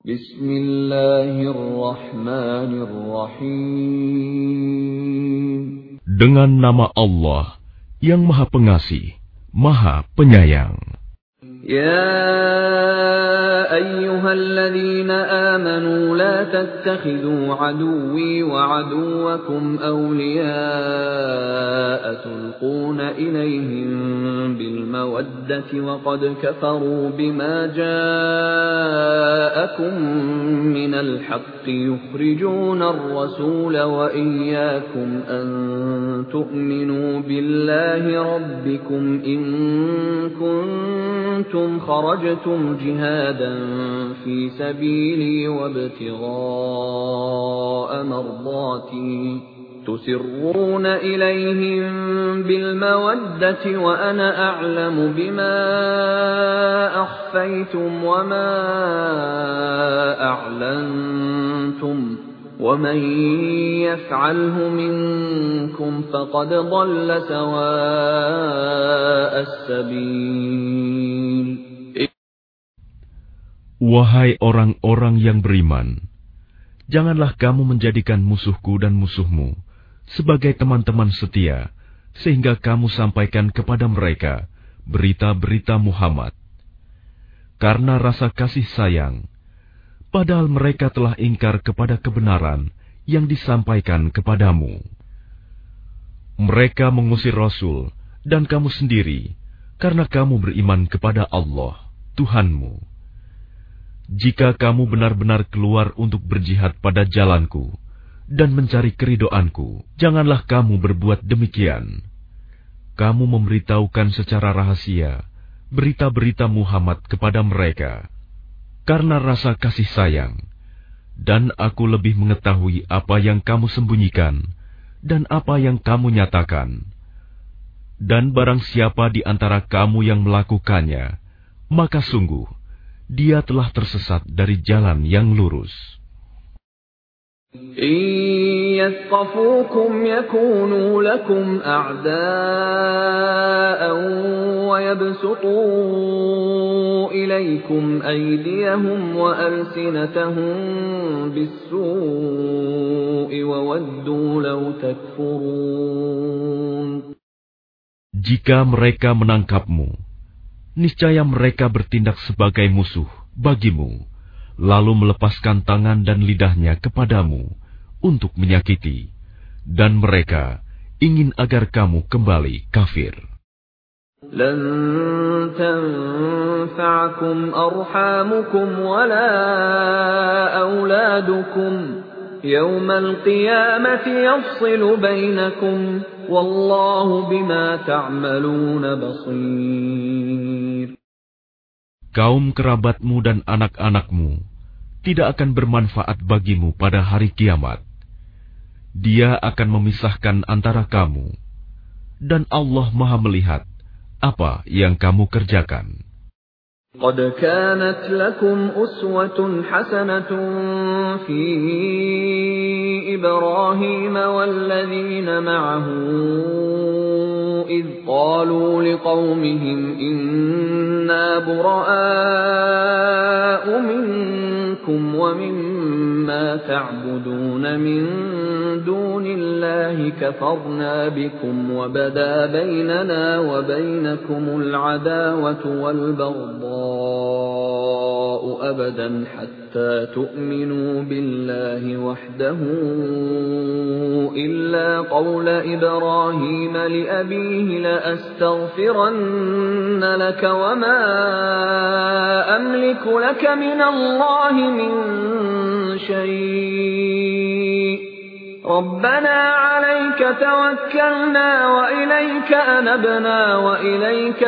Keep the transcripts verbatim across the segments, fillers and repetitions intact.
Bismillahirrahmanirrahim. Dengan nama Allah yang Maha Pengasih, Maha Penyayang. يا أيها الذين آمنوا لا تتخذوا عدوي وعدوكم أولياء تلقون إليهم بالمودة وقد كفروا بما جاءكم من الحق يخرجون الرسول وإياكم أن تؤمنوا بالله ربكم إن كنتم خرجتم جهادا في سبيلي وابتغاء مرضاتي تسرون إليهم بالمودة وأنا أعلم بما أخفيتم وما أعلنتم ومن يفعله منكم فقد ضل سواء السبيل. Wahai orang-orang yang beriman, janganlah kamu menjadikan musuhku dan musuhmu sebagai teman-teman setia, sehingga kamu sampaikan kepada mereka berita-berita Muhammad. Karena rasa kasih sayang, padahal mereka telah ingkar kepada kebenaran yang disampaikan kepadamu. Mereka mengusir Rasul dan kamu sendiri, karena kamu beriman kepada Allah, Tuhanmu. Jika kamu benar-benar keluar untuk berjihad pada jalanku dan mencari keridoanku, janganlah kamu berbuat demikian. Kamu memberitahukan secara rahasia berita-berita Muhammad kepada mereka karena rasa kasih sayang, dan aku lebih mengetahui apa yang kamu sembunyikan dan apa yang kamu nyatakan. Dan barang siapa di antara kamu yang melakukannya, maka sungguh dia telah tersesat dari jalan yang lurus. إن يثقفوكم يكونوا لكم أعداء ويبسطوا إليكم أيديهم وألسنتهم بالسوء وودوا لو تكفرون. Jika mereka menangkapmu, niscaya mereka bertindak sebagai musuh bagimu, lalu melepaskan tangan dan lidahnya kepadamu untuk menyakiti, dan mereka ingin agar kamu kembali kafir. لن تنفعكم أرحامكم ولا أولادكم يوم القيامة يفصل بينكم والله بما تعملون بصير. Kaum kerabatmu dan anak-anakmu tidak akan bermanfaat bagimu pada hari kiamat. Dia akan memisahkan antara kamu, dan Allah Maha melihat apa yang kamu kerjakan. قد كانت لكم أسوة حسنة في إبراهيم والذين معه إذ قالوا لقومهم إنا براء منكم ومما تعبدون من دون الله كفرنا بكم وبدا بيننا وبينكم العداوة والبغضاء أبدا حتى تؤمنوا بالله وحده إلا قول إبراهيم لأبيه لأستغفرن لك وما أملك لك من الله من شيء ربنا عليك توكلنا وإليك أنبنا وإليك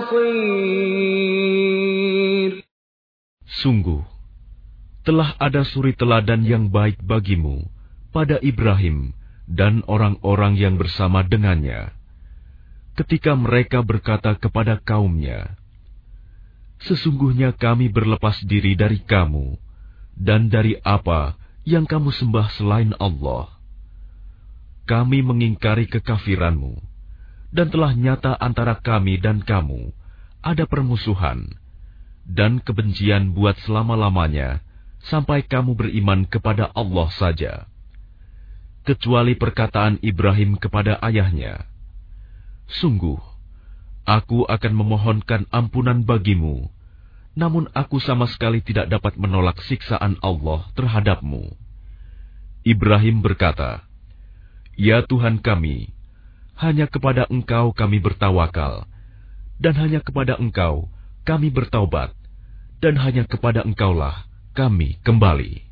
المصير. Sungguh, telah ada suri teladan yang baik bagimu pada Ibrahim dan orang-orang yang bersama dengannya, ketika mereka berkata kepada kaumnya, sesungguhnya kami berlepas diri dari kamu dan dari apa yang kamu sembah selain Allah. Kami mengingkari kekafiranmu, dan telah nyata antara kami dan kamu ada permusuhan dan kebencian buat selama-lamanya sampai kamu beriman kepada Allah saja, kecuali perkataan Ibrahim kepada ayahnya, "Sungguh, aku akan memohonkan ampunan bagimu, namun aku sama sekali tidak dapat menolak siksaan Allah terhadapmu." Ibrahim berkata, "Ya Tuhan kami, hanya kepada Engkau kami bertawakal, dan hanya kepada Engkau kami bertaubat, dan hanya kepada Engkaulah kami kembali."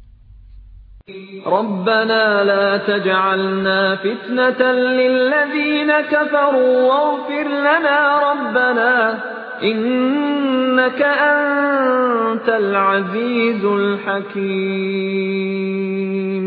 Rabbana la taj'alna fitnatan lilladzina kafaru waghfir lana Rabbana innaka antal azizul hakim.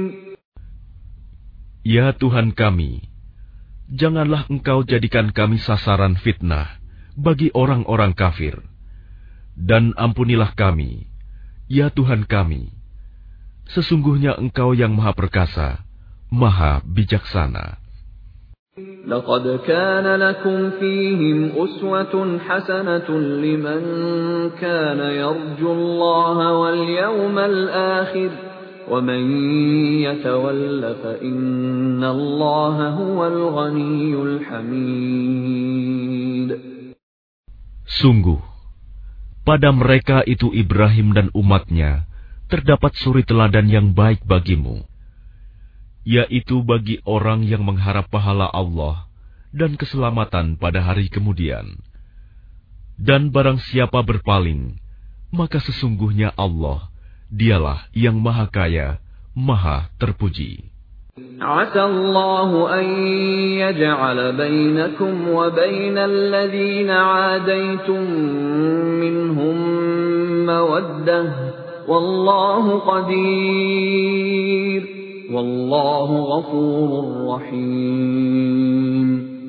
Ya Tuhan kami, janganlah Engkau jadikan kami sasaran fitnah bagi orang-orang kafir, dan ampunilah kami, ya Tuhan kami. Sesungguhnya Engkau yang Maha Perkasa, Maha Bijaksana. لقد كان لكم فيهم أسوة حسنة لمن كان يرجو الله واليوم الآخر ومن يتول فإن الله هو الغني الحميد. Sungguh, pada mereka itu Ibrahim dan umatnya terdapat suri teladan yang baik bagimu, yaitu bagi orang yang mengharap pahala Allah dan keselamatan pada hari kemudian. Dan barang siapa berpaling, maka sesungguhnya Allah, dialah yang maha kaya, maha terpuji. عسى الله أن يجعل بينكم وبين الذين عاديتم منهم مودة والله قدير والله غفور رحيم.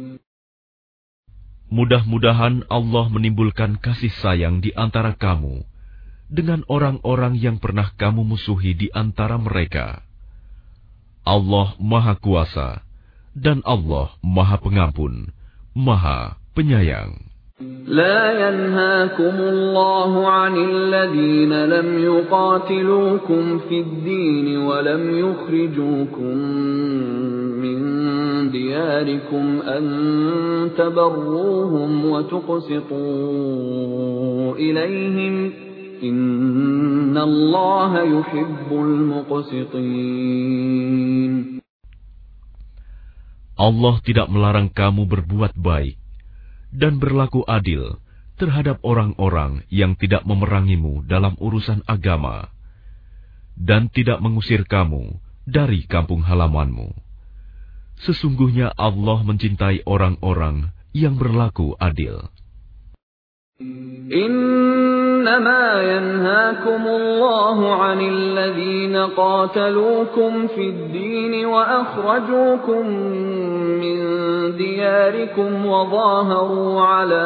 Mudah-mudahan Allah menimbulkan kasih sayang di antara kamu dengan orang-orang yang pernah kamu musuhi di antara mereka. Allah Maha Kuasa dan Allah Maha Pengampun, Maha Penyayang. لا ينهاكم الله عن الذين لم يقاتلوكم في الدين ولم يخرجوكم من دياركم أن تبروهم وتقسطوا إليهم إن الله يحب المقسطين. Allah tidak melarang kamu berbuat baik dan berlaku adil terhadap orang-orang yang tidak memerangimu dalam urusan agama, dan tidak mengusir kamu dari kampung halamanmu. Sesungguhnya Allah mencintai orang-orang yang berlaku adil. إنما ينهاكم الله عن الذين قاتلوكم في الدين وأخرجوكم من دياركم وظاهروا على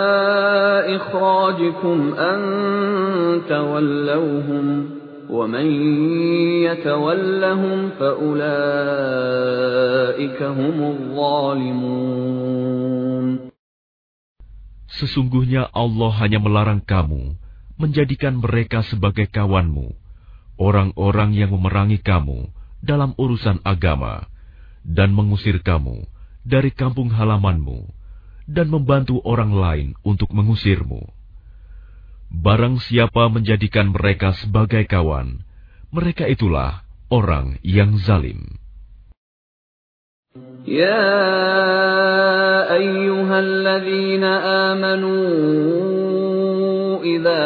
إخراجكم أن تولوهم ومن يتولهم فأولئك هم الظالمون. Sesungguhnya Allah hanya melarang kamu menjadikan mereka sebagai kawanmu, orang-orang yang memerangi kamu dalam urusan agama, dan mengusir kamu dari kampung halamanmu, dan membantu orang lain untuk mengusirmu. Barang siapa menjadikan mereka sebagai kawan, mereka itulah orang yang zalim. يا أيها الذين آمنوا إذا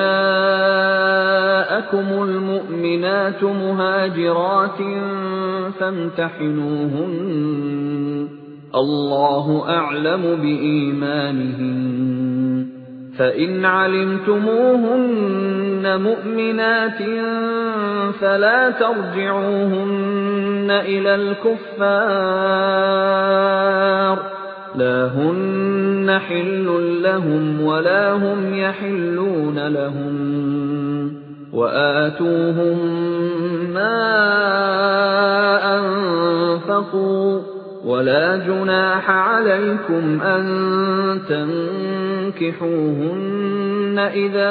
جاءكم المؤمنات مهاجرات فامتحنوهن الله أعلم بإيمانهن فإن علمتموهن مؤمنات فلا ترجعوهن إلى الكفار لا هن حل لهم ولا هم يحلون لهم وآتوهم ما أنفقوا ولا جناح عليكم أن تنكحوهن إذا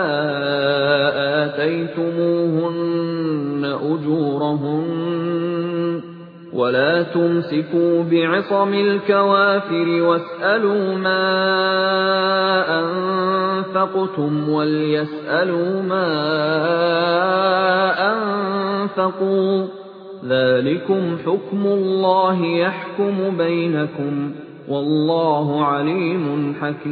آتيتموهن أجورهن ولا تمسكوا بعصم الكوافر واسألوا ما أنفقتم وليسألوا ما أنفقوا ذلكم حكم الله يحكم بينكم والله عليم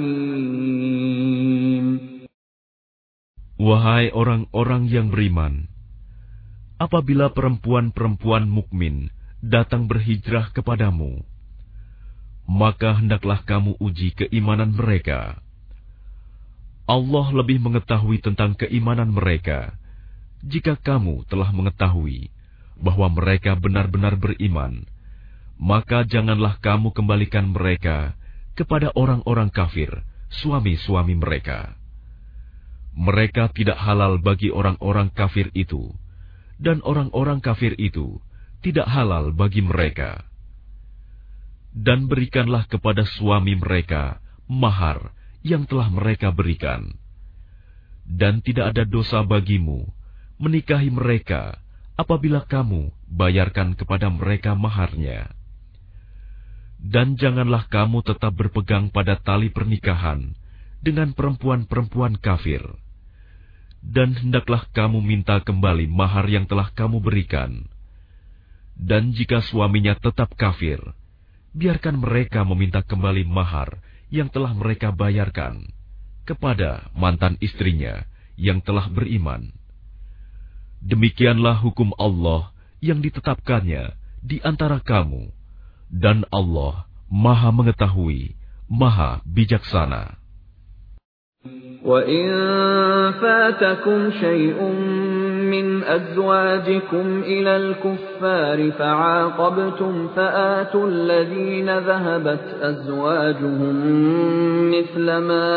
حكيم. Wahai orang-orang yang beriman, apabila perempuan-perempuan mukmin datang berhijrah kepadamu, maka hendaklah kamu uji keimanan mereka. Allah lebih mengetahui tentang keimanan mereka jika kamu telah mengetahui bahwa mereka benar-benar beriman, maka janganlah kamu kembalikan mereka kepada orang-orang kafir, suami-suami mereka. Mereka tidak halal bagi orang-orang kafir itu, dan orang-orang kafir itu tidak halal bagi mereka. Dan berikanlah kepada suami mereka mahar yang telah mereka berikan. Dan tidak ada dosa bagimu menikahi mereka apabila kamu bayarkan kepada mereka maharnya. Dan janganlah kamu tetap berpegang pada tali pernikahan dengan perempuan-perempuan kafir. Dan hendaklah kamu minta kembali mahar yang telah kamu berikan. Dan jika suaminya tetap kafir, biarkan mereka meminta kembali mahar yang telah mereka bayarkan kepada mantan istrinya yang telah beriman. Demikianlah hukum Allah yang ditetapkannya di antara kamu, dan Allah Maha Mengetahui, Maha Bijaksana. وَإِن فَاتَكُمْ شَيْءٌ مِّنْ أَزْوَاجِكُمْ إِلَى الْكُفَّارِ فَعَاقَبْتُمْ فَآتُوا الَّذِينَ ذَهَبَتْ أَزْوَاجُهُم مِّثْلَ مَا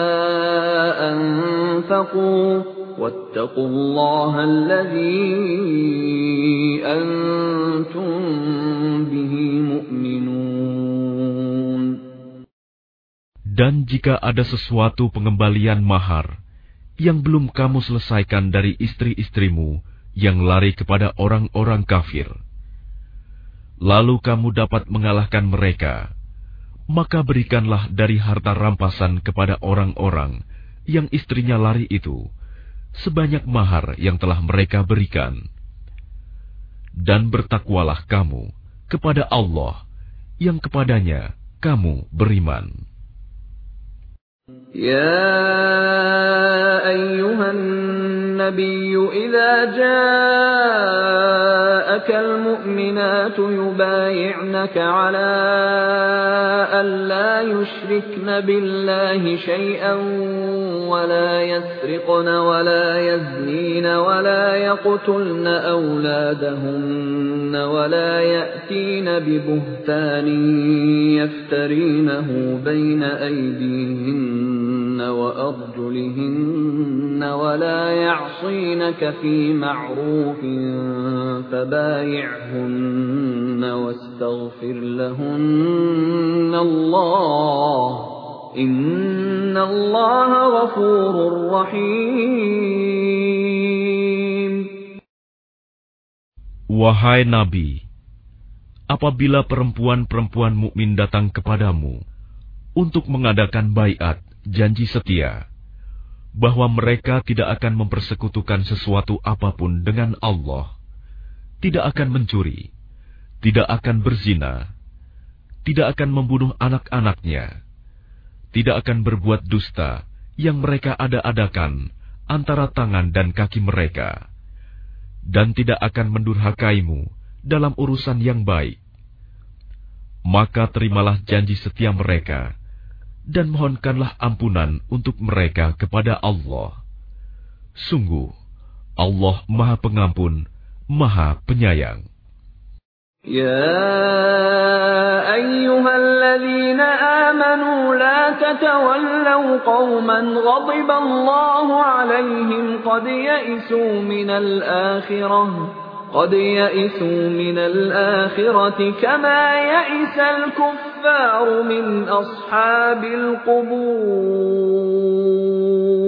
أَنفَقُوا وَاتَّقُوا اللَّهَ الَّذِي أَنتُم بِهِ مُؤْمِنُونَ. Dan jika ada sesuatu pengembalian mahar yang belum kamu selesaikan dari istri-istrimu yang lari kepada orang-orang kafir, lalu kamu dapat mengalahkan mereka, maka berikanlah dari harta rampasan kepada orang-orang yang istrinya lari itu sebanyak mahar yang telah mereka berikan. Dan bertakwalah kamu kepada Allah yang kepadanya kamu beriman. يا أيها النبي إذا جاءك المؤمنات يبايعنك على أن لا يشركن بالله شيئا ولا يسرقن ولا يزنين ولا يقتلن أولادهن ولا يأتين ببهتان يفترينه بين أيديهن وأرجلهن ولا يعصينك في معروف فبايعهن واستغفر لهن الله إن الله غفور رحيم. Wahai Nabi, apabila perempuan-perempuan mukmin datang kepadamu untuk mengadakan baiat janji setia bahwa mereka tidak akan mempersekutukan sesuatu apapun dengan Allah, tidak akan mencuri, tidak akan berzina, tidak akan membunuh anak-anaknya, tidak akan berbuat dusta yang mereka ada-adakan antara tangan dan kaki mereka, dan tidak akan mendurhakaimu dalam urusan yang baik, maka terimalah janji setia mereka dan mohonkanlah ampunan untuk mereka kepada Allah. Sungguh, Allah Maha Pengampun, Maha Penyayang. Ya ayyuhalladzina amanu la tatawallaw qauman ghadiba Allahu alaihim qad ya'isu minal akhirah قد يئسوا من الآخرة كما يئس الكفار من أصحاب القبور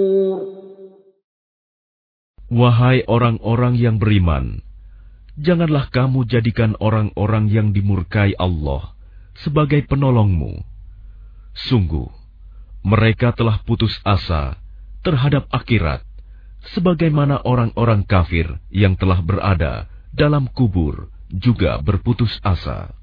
Wahai orang-orang yang beriman, janganlah kamu jadikan orang-orang yang dimurkai Allah sebagai penolongmu. Sungguh, mereka telah putus asa terhadap akhirat, sebagaimana orang-orang kafir yang telah berada dalam kubur juga berputus asa.